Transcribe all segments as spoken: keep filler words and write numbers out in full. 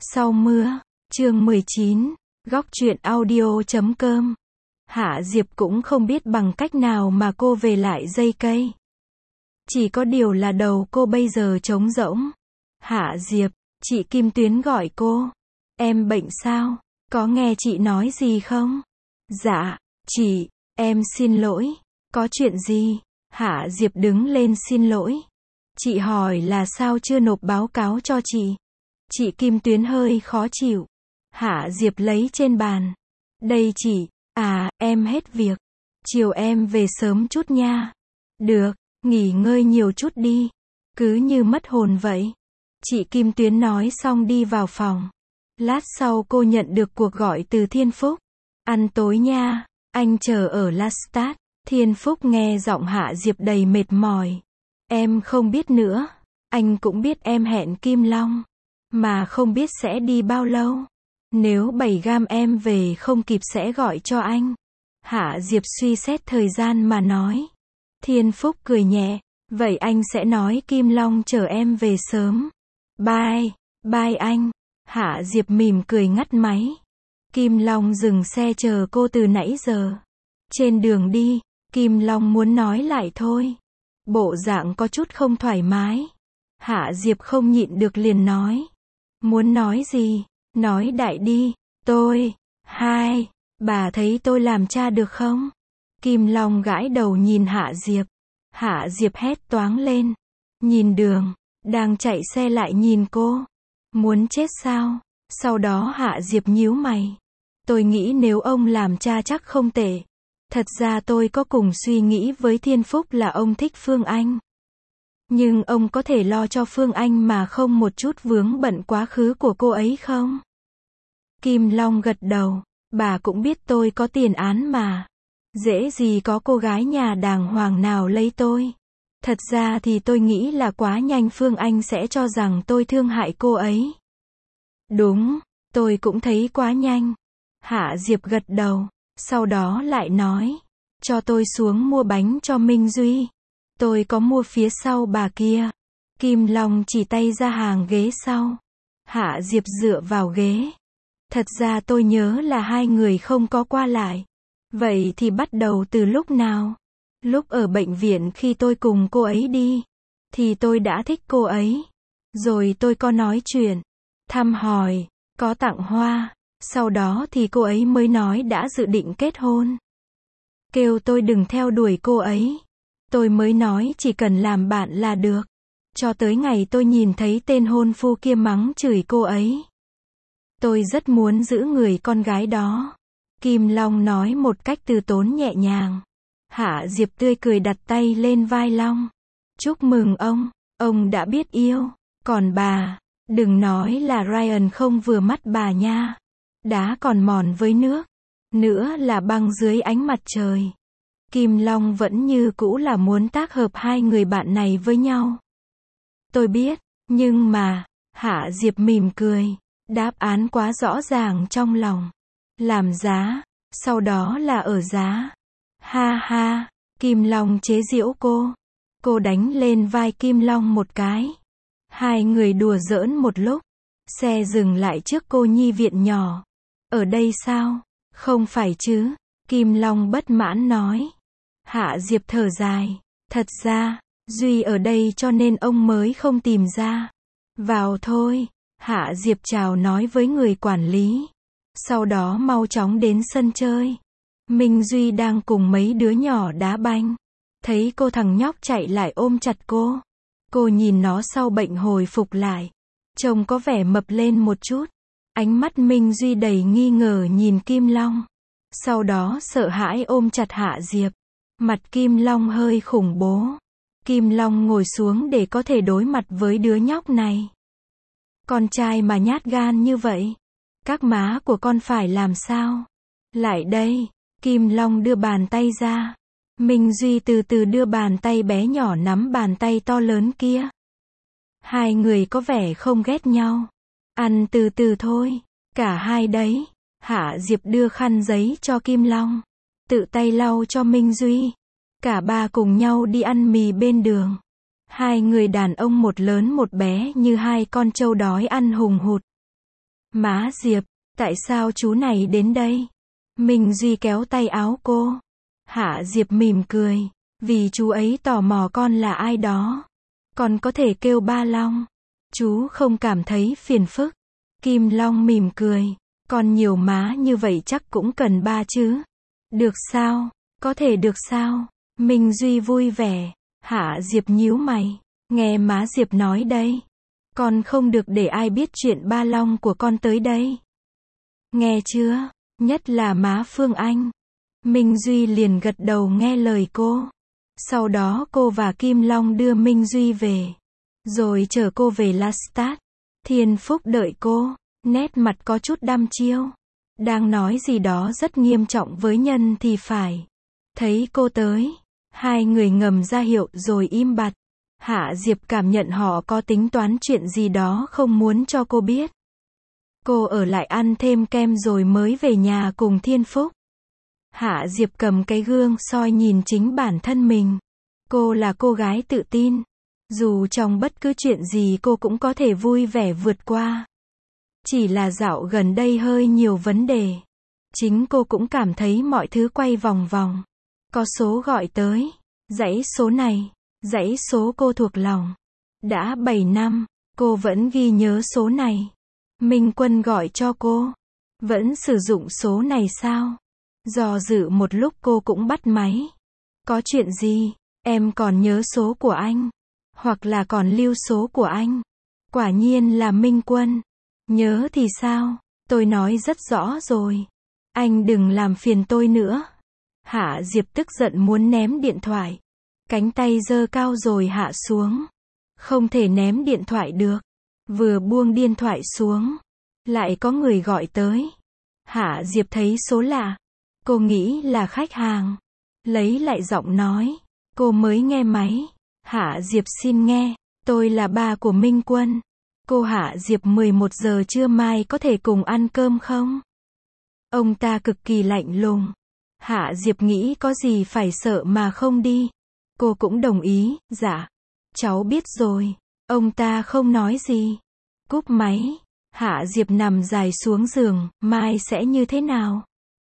Sau mưa, chương mười chín, góc truyện audio chấm com. Hạ Diệp cũng không biết bằng cách nào mà cô về lại dây cây. Chỉ có điều là đầu cô bây giờ trống rỗng. Hạ Diệp, chị Kim Tuyến gọi cô. Em bệnh sao? Có nghe chị nói gì không? Dạ, chị, em xin lỗi. Có chuyện gì? Hạ Diệp đứng lên xin lỗi. Chị hỏi là sao chưa nộp báo cáo cho chị? Chị Kim Tuyến hơi khó chịu. Hạ Diệp lấy trên bàn. Đây chị, à, em hết việc. Chiều em về sớm chút nha. Được, nghỉ ngơi nhiều chút đi. Cứ như mất hồn vậy. Chị Kim Tuyến nói xong đi vào phòng. Lát sau cô nhận được cuộc gọi từ Thiên Phúc. Ăn tối nha, anh chờ ở Lastat. Thiên Phúc nghe giọng Hạ Diệp đầy mệt mỏi. Em không biết nữa. Anh cũng biết em hẹn Kim Long. Mà không biết sẽ đi bao lâu. Nếu bảy gam em về không kịp sẽ gọi cho anh. Hạ Diệp suy xét thời gian mà nói. Thiên Phúc cười nhẹ. Vậy anh sẽ nói Kim Long chở em về sớm. Bye, bye anh. Hạ Diệp mỉm cười ngắt máy. Kim Long dừng xe chờ cô từ nãy giờ. Trên đường đi, Kim Long muốn nói lại thôi. Bộ dạng có chút không thoải mái. Hạ Diệp không nhịn được liền nói. Muốn nói gì? Nói đại đi. Tôi, hai, bà thấy tôi làm cha được không? Kim Long gãi đầu nhìn Hạ Diệp. Hạ Diệp hét toáng lên. Nhìn đường, đang chạy xe lại nhìn cô. Muốn chết sao? Sau đó Hạ Diệp nhíu mày. Tôi nghĩ nếu ông làm cha chắc không tệ. Thật ra tôi có cùng suy nghĩ với Thiên Phúc là ông thích Phương Anh. Nhưng ông có thể lo cho Phương Anh mà không một chút vướng bận quá khứ của cô ấy không? Kim Long gật đầu. Bà cũng biết tôi có tiền án mà. Dễ gì có cô gái nhà đàng hoàng nào lấy tôi. Thật ra thì tôi nghĩ là quá nhanh Phương Anh sẽ cho rằng tôi thương hại cô ấy. Đúng, tôi cũng thấy quá nhanh. Hạ Diệp gật đầu. Sau đó lại nói. Cho tôi xuống mua bánh cho Minh Duy. Tôi có mua phía sau bà kia. Kim Long chỉ tay ra hàng ghế sau. Hạ Diệp dựa vào ghế. Thật ra tôi nhớ là hai người không có qua lại. Vậy thì bắt đầu từ lúc nào? Lúc ở bệnh viện khi tôi cùng cô ấy đi. Thì tôi đã thích cô ấy. Rồi tôi có nói chuyện. Thăm hỏi. Có tặng hoa. Sau đó thì cô ấy mới nói đã dự định kết hôn. Kêu tôi đừng theo đuổi cô ấy. Tôi mới nói chỉ cần làm bạn là được. Cho tới ngày tôi nhìn thấy tên hôn phu kia mắng chửi cô ấy. Tôi rất muốn giữ người con gái đó. Kim Long nói một cách từ tốn nhẹ nhàng. Hạ Diệp tươi cười đặt tay lên vai Long. Chúc mừng ông, ông đã biết yêu. Còn bà, đừng nói là Ryan không vừa mắt bà nha. Đá còn mòn với nước. Nữa là băng dưới ánh mặt trời. Kim Long vẫn như cũ là muốn tác hợp hai người bạn này với nhau. Tôi biết, nhưng mà, Hạ Diệp mỉm cười. Đáp án quá rõ ràng trong lòng. Làm giá, sau đó là ở giá. Ha ha, Kim Long chế giễu cô. Cô đánh lên vai Kim Long một cái. Hai người đùa giỡn một lúc. Xe dừng lại trước cô nhi viện nhỏ. Ở đây sao? Không phải chứ? Kim Long bất mãn nói. Hạ Diệp thở dài. Thật ra, Duy ở đây cho nên ông mới không tìm ra. Vào thôi. Hạ Diệp chào nói với người quản lý. Sau đó mau chóng đến sân chơi. Minh Duy đang cùng mấy đứa nhỏ đá banh. Thấy cô thằng nhóc chạy lại ôm chặt cô. Cô nhìn nó sau bệnh hồi phục lại. Trông có vẻ mập lên một chút. Ánh mắt Minh Duy đầy nghi ngờ nhìn Kim Long. Sau đó sợ hãi ôm chặt Hạ Diệp. Mặt Kim Long hơi khủng bố. Kim Long ngồi xuống để có thể đối mặt với đứa nhóc này. Con trai mà nhát gan như vậy. Các má của con phải làm sao? Lại đây. Kim Long đưa bàn tay ra. Minh Duy từ từ đưa bàn tay bé nhỏ nắm bàn tay to lớn kia. Hai người có vẻ không ghét nhau. Ăn từ từ thôi. Cả hai đấy. Hạ Diệp đưa khăn giấy cho Kim Long. Tự tay lau cho Minh Duy. Cả ba cùng nhau đi ăn mì bên đường. Hai người đàn ông một lớn một bé như hai con trâu đói ăn hùng hụt. Má Diệp, tại sao chú này đến đây? Minh Duy kéo tay áo cô. Hạ Diệp mỉm cười. Vì chú ấy tò mò con là ai đó. Con có thể kêu ba Long. Chú không cảm thấy phiền phức. Kim Long mỉm cười. Con nhiều má như vậy chắc cũng cần ba chứ. Được sao? Có thể được sao? Minh Duy vui vẻ. Hạ Diệp nhíu mày. Nghe má Diệp nói đây. Con không được để ai biết chuyện ba Long của con tới đây. Nghe chưa? Nhất là má Phương Anh. Minh Duy liền gật đầu nghe lời cô. Sau đó cô và Kim Long đưa Minh Duy về. Rồi chở cô về Lestat. Thiên Phúc đợi cô. Nét mặt có chút đăm chiêu. Đang nói gì đó rất nghiêm trọng với Nhân thì phải. Thấy cô tới. Hai người ngầm ra hiệu rồi im bặt. Hạ Diệp cảm nhận họ có tính toán chuyện gì đó không muốn cho cô biết. Cô ở lại ăn thêm kem rồi mới về nhà cùng Thiên Phúc. Hạ Diệp cầm cái gương soi nhìn chính bản thân mình. Cô là cô gái tự tin. Dù trong bất cứ chuyện gì cô cũng có thể vui vẻ vượt qua. Chỉ là dạo gần đây hơi nhiều vấn đề. Chính cô cũng cảm thấy mọi thứ quay vòng vòng. Có số gọi tới. Dãy số này. Dãy số cô thuộc lòng. Đã bảy năm. Cô vẫn ghi nhớ số này. Minh Quân gọi cho cô. Vẫn sử dụng số này sao? Do dự một lúc cô cũng bắt máy. Có chuyện gì? Em còn nhớ số của anh. Hoặc là còn lưu số của anh. Quả nhiên là Minh Quân. Nhớ thì sao? Tôi nói rất rõ rồi. Anh đừng làm phiền tôi nữa. Hạ Diệp tức giận muốn ném điện thoại. Cánh tay giơ cao rồi hạ xuống. Không thể ném điện thoại được. Vừa buông điện thoại xuống. Lại có người gọi tới. Hạ Diệp thấy số lạ. Cô nghĩ là khách hàng. Lấy lại giọng nói. Cô mới nghe máy. Hạ Diệp xin nghe. Tôi là ba của Minh Quân. Cô Hạ Diệp mười một giờ trưa mai có thể cùng ăn cơm không? Ông ta cực kỳ lạnh lùng. Hạ Diệp nghĩ có gì phải sợ mà không đi. Cô cũng đồng ý. Dạ. Cháu biết rồi. Ông ta không nói gì. Cúp máy. Hạ Diệp nằm dài xuống giường. Mai sẽ như thế nào?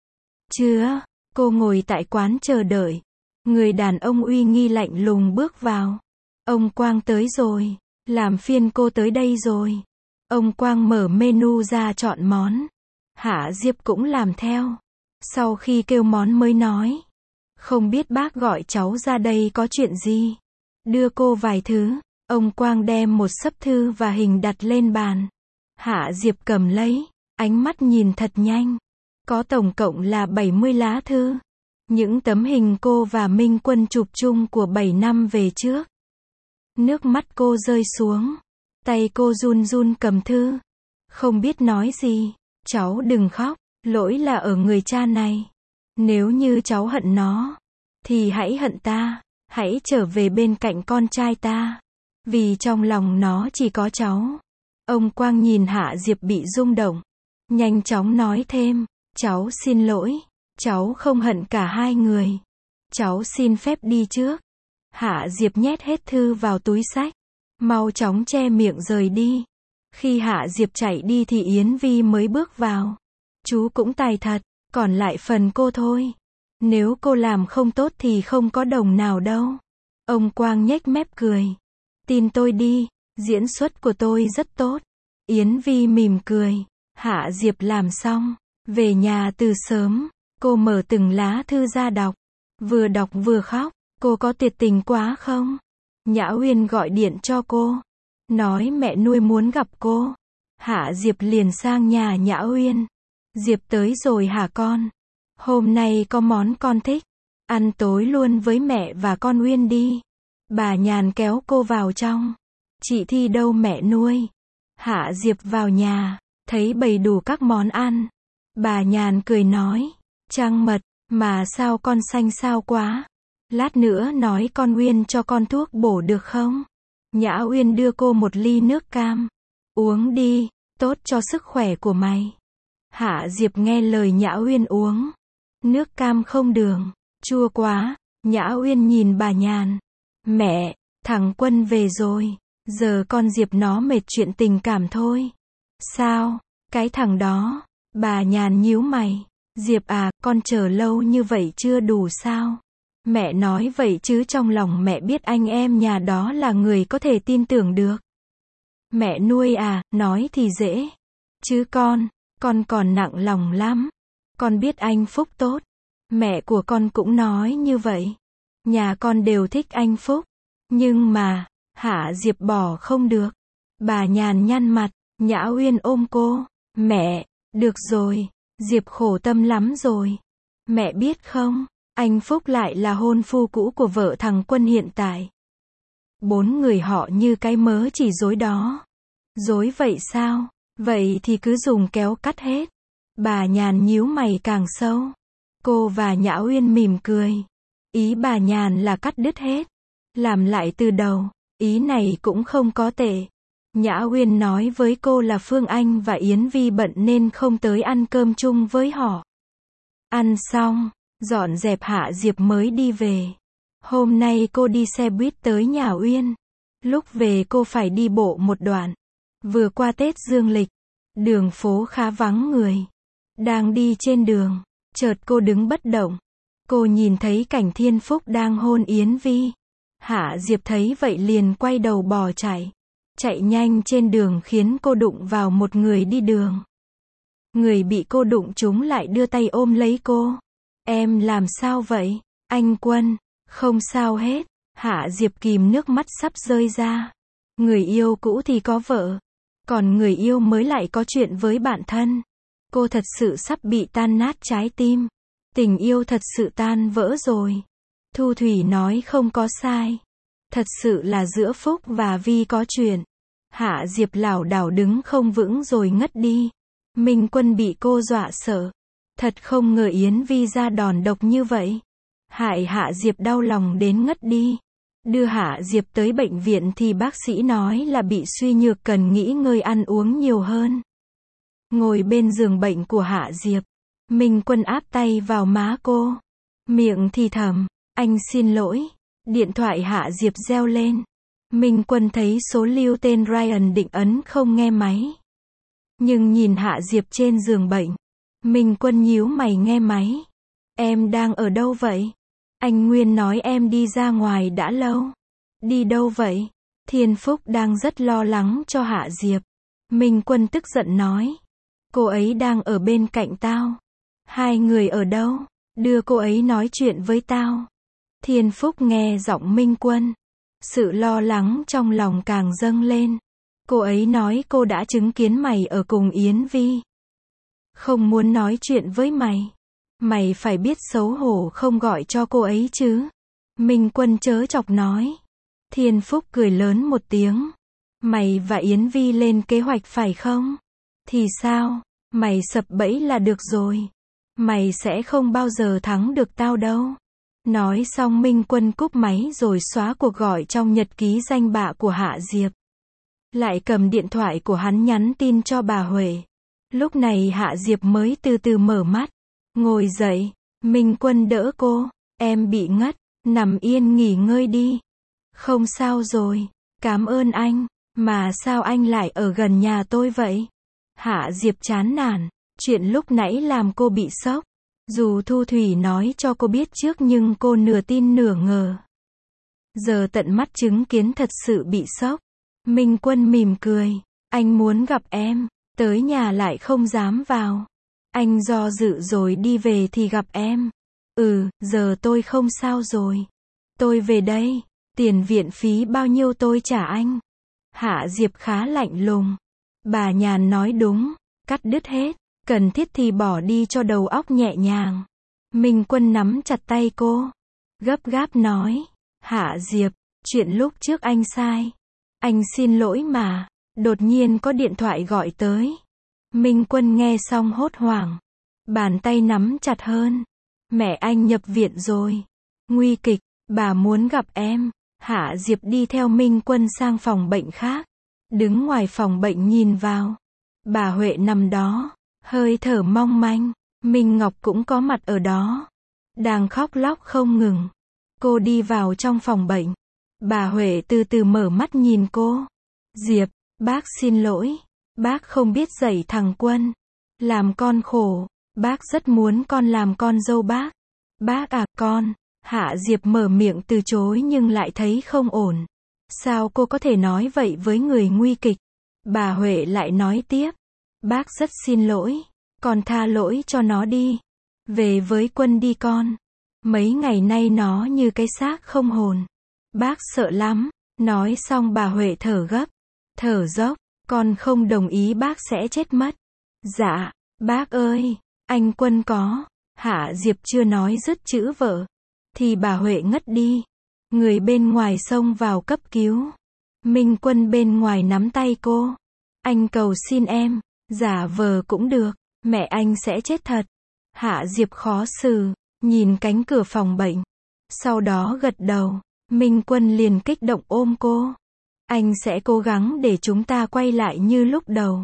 Chưa. Cô ngồi tại quán chờ đợi. Người đàn ông uy nghi lạnh lùng bước vào. Ông Quang tới rồi. Làm phiền cô tới đây rồi. Ông Quang mở menu ra chọn món. Hạ Diệp cũng làm theo. Sau khi kêu món mới nói. Không biết bác gọi cháu ra đây có chuyện gì? Đưa cô vài thứ. Ông Quang đem một xấp thư và hình đặt lên bàn. Hạ Diệp cầm lấy. Ánh mắt nhìn thật nhanh. Có tổng cộng là bảy mươi lá thư. Những tấm hình cô và Minh Quân chụp chung của bảy năm về trước. Nước mắt cô rơi xuống. Tay cô run run cầm thư. Không biết nói gì. Cháu đừng khóc. Lỗi là ở người cha này. Nếu như cháu hận nó. Thì hãy hận ta. Hãy trở về bên cạnh con trai ta. Vì trong lòng nó chỉ có cháu. Ông Quang nhìn Hạ Diệp bị rung động. Nhanh chóng nói thêm. Cháu xin lỗi. Cháu không hận cả hai người. Cháu xin phép đi trước. Hạ Diệp nhét hết thư vào túi xách. Mau chóng che miệng rời đi. Khi Hạ Diệp chạy đi thì Yến Vi mới bước vào. Chú cũng tài thật. Còn lại phần cô thôi. Nếu cô làm không tốt thì không có đồng nào đâu. Ông Quang nhếch mép cười. Tin tôi đi. Diễn xuất của tôi rất tốt. Yến Vi mỉm cười. Hạ Diệp làm xong. Về nhà từ sớm. Cô mở từng lá thư ra đọc. Vừa đọc vừa khóc. Cô có tuyệt tình quá không? Nhã Uyên gọi điện cho cô. Nói mẹ nuôi muốn gặp cô. Hạ Diệp liền sang nhà Nhã Uyên. Diệp tới rồi hả con? Hôm nay có món con thích. Ăn tối luôn với mẹ và con Uyên đi. Bà Nhàn kéo cô vào trong. Chị Thi đâu mẹ nuôi? Hạ Diệp vào nhà. Thấy bày đủ các món ăn. Bà Nhàn cười nói. Trăng mật. Mà sao con xanh xao quá? Lát nữa nói con Uyên cho con thuốc bổ được không? Nhã Uyên đưa cô một ly nước cam. Uống đi, tốt cho sức khỏe của mày. Hạ Diệp nghe lời Nhã Uyên uống. Nước cam không đường, chua quá. Nhã Uyên nhìn bà Nhàn. Mẹ, thằng Quân về rồi. Giờ con Diệp nó mệt chuyện tình cảm thôi. Sao? Cái thằng đó. Bà Nhàn nhíu mày. Diệp à, con chờ lâu như vậy chưa đủ sao? Mẹ nói vậy chứ trong lòng mẹ biết anh em nhà đó là người có thể tin tưởng được. Mẹ nuôi à, nói thì dễ. Chứ con, con còn nặng lòng lắm. Con biết anh Phúc tốt. Mẹ của con cũng nói như vậy. Nhà con đều thích anh Phúc. Nhưng mà, Hạ Diệp bỏ không được. Bà Nhàn nhăn mặt, Nhã Uyên ôm cô. Mẹ, được rồi, Diệp khổ tâm lắm rồi. Mẹ biết không, anh Phúc lại là hôn phu cũ của vợ thằng Quân hiện tại. Bốn người họ như cái mớ chỉ rối đó. Rối vậy sao? Vậy thì cứ dùng kéo cắt hết. Bà Nhàn nhíu mày càng sâu. Cô và Nhã Uyên mỉm cười. Ý bà Nhàn là cắt đứt hết. Làm lại từ đầu. Ý này cũng không có tệ. Nhã Uyên nói với cô là Phương Anh và Yến Vi bận nên không tới ăn cơm chung với họ. Ăn xong, dọn dẹp Hạ Diệp mới đi về. Hôm nay cô đi xe buýt tới nhà Uyên. Lúc về cô phải đi bộ một đoạn. Vừa qua Tết Dương lịch, đường phố khá vắng người. Đang đi trên đường, chợt cô đứng bất động. Cô nhìn thấy cảnh Thiên Phúc đang hôn Yến Vi. Hạ Diệp thấy vậy liền quay đầu bỏ chạy. Chạy nhanh trên đường khiến cô đụng vào một người đi đường. Người bị cô đụng trúng lại đưa tay ôm lấy cô. Em làm sao vậy? Anh Quân, không sao hết. Hạ Diệp kìm nước mắt sắp rơi ra. Người yêu cũ thì có vợ. Còn người yêu mới lại có chuyện với bạn thân. Cô thật sự sắp bị tan nát trái tim. Tình yêu thật sự tan vỡ rồi. Thu Thủy nói không có sai. Thật sự là giữa Phúc và Vi có chuyện. Hạ Diệp lảo đảo đứng không vững rồi ngất đi. Minh Quân bị cô dọa sợ. Thật không ngờ Yến Vi ra đòn độc như vậy. Hại Hạ Diệp đau lòng đến ngất đi. Đưa Hạ Diệp tới bệnh viện thì bác sĩ nói là bị suy nhược cần nghỉ ngơi ăn uống nhiều hơn. Ngồi bên giường bệnh của Hạ Diệp, Minh Quân áp tay vào má cô. Miệng thì thầm, anh xin lỗi. Điện thoại Hạ Diệp reo lên. Minh Quân thấy số lưu tên Ryan định ấn không nghe máy. Nhưng nhìn Hạ Diệp trên giường bệnh. Minh Quân nhíu mày nghe máy. Em đang ở đâu vậy? Anh Nguyên nói em đi ra ngoài đã lâu. Đi đâu vậy? Thiên Phúc đang rất lo lắng cho Hạ Diệp. Minh Quân tức giận nói. Cô ấy đang ở bên cạnh tao. Hai người ở đâu? Đưa cô ấy nói chuyện với tao. Thiên Phúc nghe giọng Minh Quân. Sự lo lắng trong lòng càng dâng lên. Cô ấy nói cô đã chứng kiến mày ở cùng Yến Vi. Không muốn nói chuyện với mày. Mày phải biết xấu hổ không gọi cho cô ấy chứ. Minh Quân chớ chọc nói. Thiên Phúc cười lớn một tiếng. Mày và Yến Vi lên kế hoạch phải không? Thì sao? Mày sập bẫy là được rồi. Mày sẽ không bao giờ thắng được tao đâu. Nói xong Minh Quân cúp máy rồi xóa cuộc gọi trong nhật ký danh bạ của Hạ Diệp. Lại cầm điện thoại của hắn nhắn tin cho bà Huệ. Lúc này Hạ Diệp mới từ từ mở mắt. Ngồi dậy, Minh Quân đỡ cô. Em bị ngất, nằm yên nghỉ ngơi đi. Không sao rồi, cảm ơn anh. Mà sao anh lại ở gần nhà tôi vậy? Hạ Diệp chán nản. Chuyện lúc nãy làm cô bị sốc. Dù Thu Thủy nói cho cô biết trước nhưng cô nửa tin nửa ngờ. Giờ tận mắt chứng kiến thật sự bị sốc. Minh Quân mỉm cười. Anh muốn gặp em. Tới nhà lại không dám vào. Anh do dự rồi đi về thì gặp em. Ừ, giờ tôi không sao rồi. Tôi về đây. Tiền viện phí bao nhiêu tôi trả anh. Hạ Diệp khá lạnh lùng. Bà Nhàn nói đúng. Cắt đứt hết. Cần thiết thì bỏ đi cho đầu óc nhẹ nhàng. Minh Quân nắm chặt tay cô. Gấp gáp nói. Hạ Diệp, chuyện lúc trước anh sai. Anh xin lỗi mà. Đột nhiên có điện thoại gọi tới. Minh Quân nghe xong hốt hoảng. Bàn tay nắm chặt hơn. Mẹ anh nhập viện rồi. Nguy kịch, bà muốn gặp em. Hạ Diệp đi theo Minh Quân sang phòng bệnh khác. Đứng ngoài phòng bệnh nhìn vào. Bà Huệ nằm đó. Hơi thở mong manh. Minh Ngọc cũng có mặt ở đó. Đang khóc lóc không ngừng. Cô đi vào trong phòng bệnh. Bà Huệ từ từ mở mắt nhìn cô. Diệp, bác xin lỗi. Bác không biết dạy thằng Quân. Làm con khổ. Bác rất muốn con làm con dâu bác. Bác à, con. Hạ Diệp mở miệng từ chối nhưng lại thấy không ổn. Sao cô có thể nói vậy với người nguy kịch? Bà Huệ lại nói tiếp. Bác rất xin lỗi. Con tha lỗi cho nó đi. Về với Quân đi con. Mấy ngày nay nó như cái xác không hồn. Bác sợ lắm. Nói xong bà Huệ thở gấp. Thở dốc. Con không đồng ý bác sẽ chết mất. Dạ, bác ơi, anh Quân có. Hạ Diệp chưa nói dứt chữ vợ. Thì bà Huệ ngất đi. Người bên ngoài xông vào cấp cứu. Minh Quân bên ngoài nắm tay cô. Anh cầu xin em. Giả vờ cũng được. Mẹ anh sẽ chết thật. Hạ Diệp khó xử. Nhìn cánh cửa phòng bệnh. Sau đó gật đầu. Minh Quân liền kích động ôm cô. Anh sẽ cố gắng để chúng ta quay lại như lúc đầu.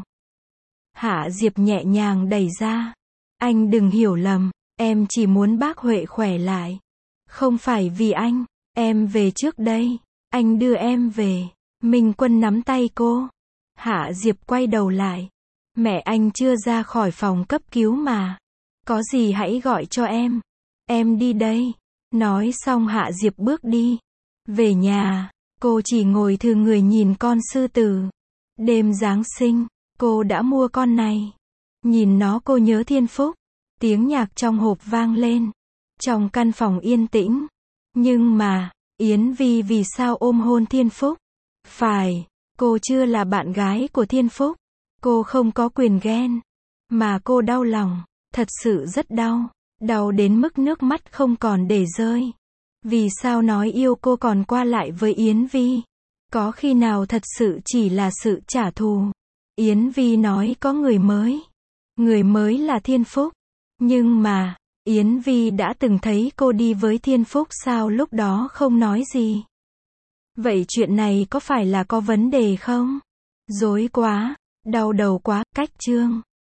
Hạ Diệp nhẹ nhàng đẩy ra. Anh đừng hiểu lầm. Em chỉ muốn bác Huệ khỏe lại. Không phải vì anh. Em về trước đây. Anh đưa em về. Minh Quân nắm tay cô. Hạ Diệp quay đầu lại. Mẹ anh chưa ra khỏi phòng cấp cứu mà. Có gì hãy gọi cho em. Em đi đây. Nói xong Hạ Diệp bước đi. Về nhà, cô chỉ ngồi thư người nhìn con sư tử. Đêm Giáng sinh, cô đã mua con này. Nhìn nó cô nhớ Thiên Phúc. Tiếng nhạc trong hộp vang lên. Trong căn phòng yên tĩnh. Nhưng mà, Yến Vi vì sao ôm hôn Thiên Phúc? Phải, cô chưa là bạn gái của Thiên Phúc. Cô không có quyền ghen. Mà cô đau lòng, thật sự rất đau. Đau đến mức nước mắt không còn để rơi. Vì sao nói yêu cô còn qua lại với Yến Vi? Có khi nào thật sự chỉ là sự trả thù? Yến Vi nói có người mới. Người mới là Thiên Phúc. Nhưng mà, Yến Vi đã từng thấy cô đi với Thiên Phúc sao lúc đó không nói gì? Vậy chuyện này có phải là có vấn đề không? Rối quá, đau đầu quá, cách chương.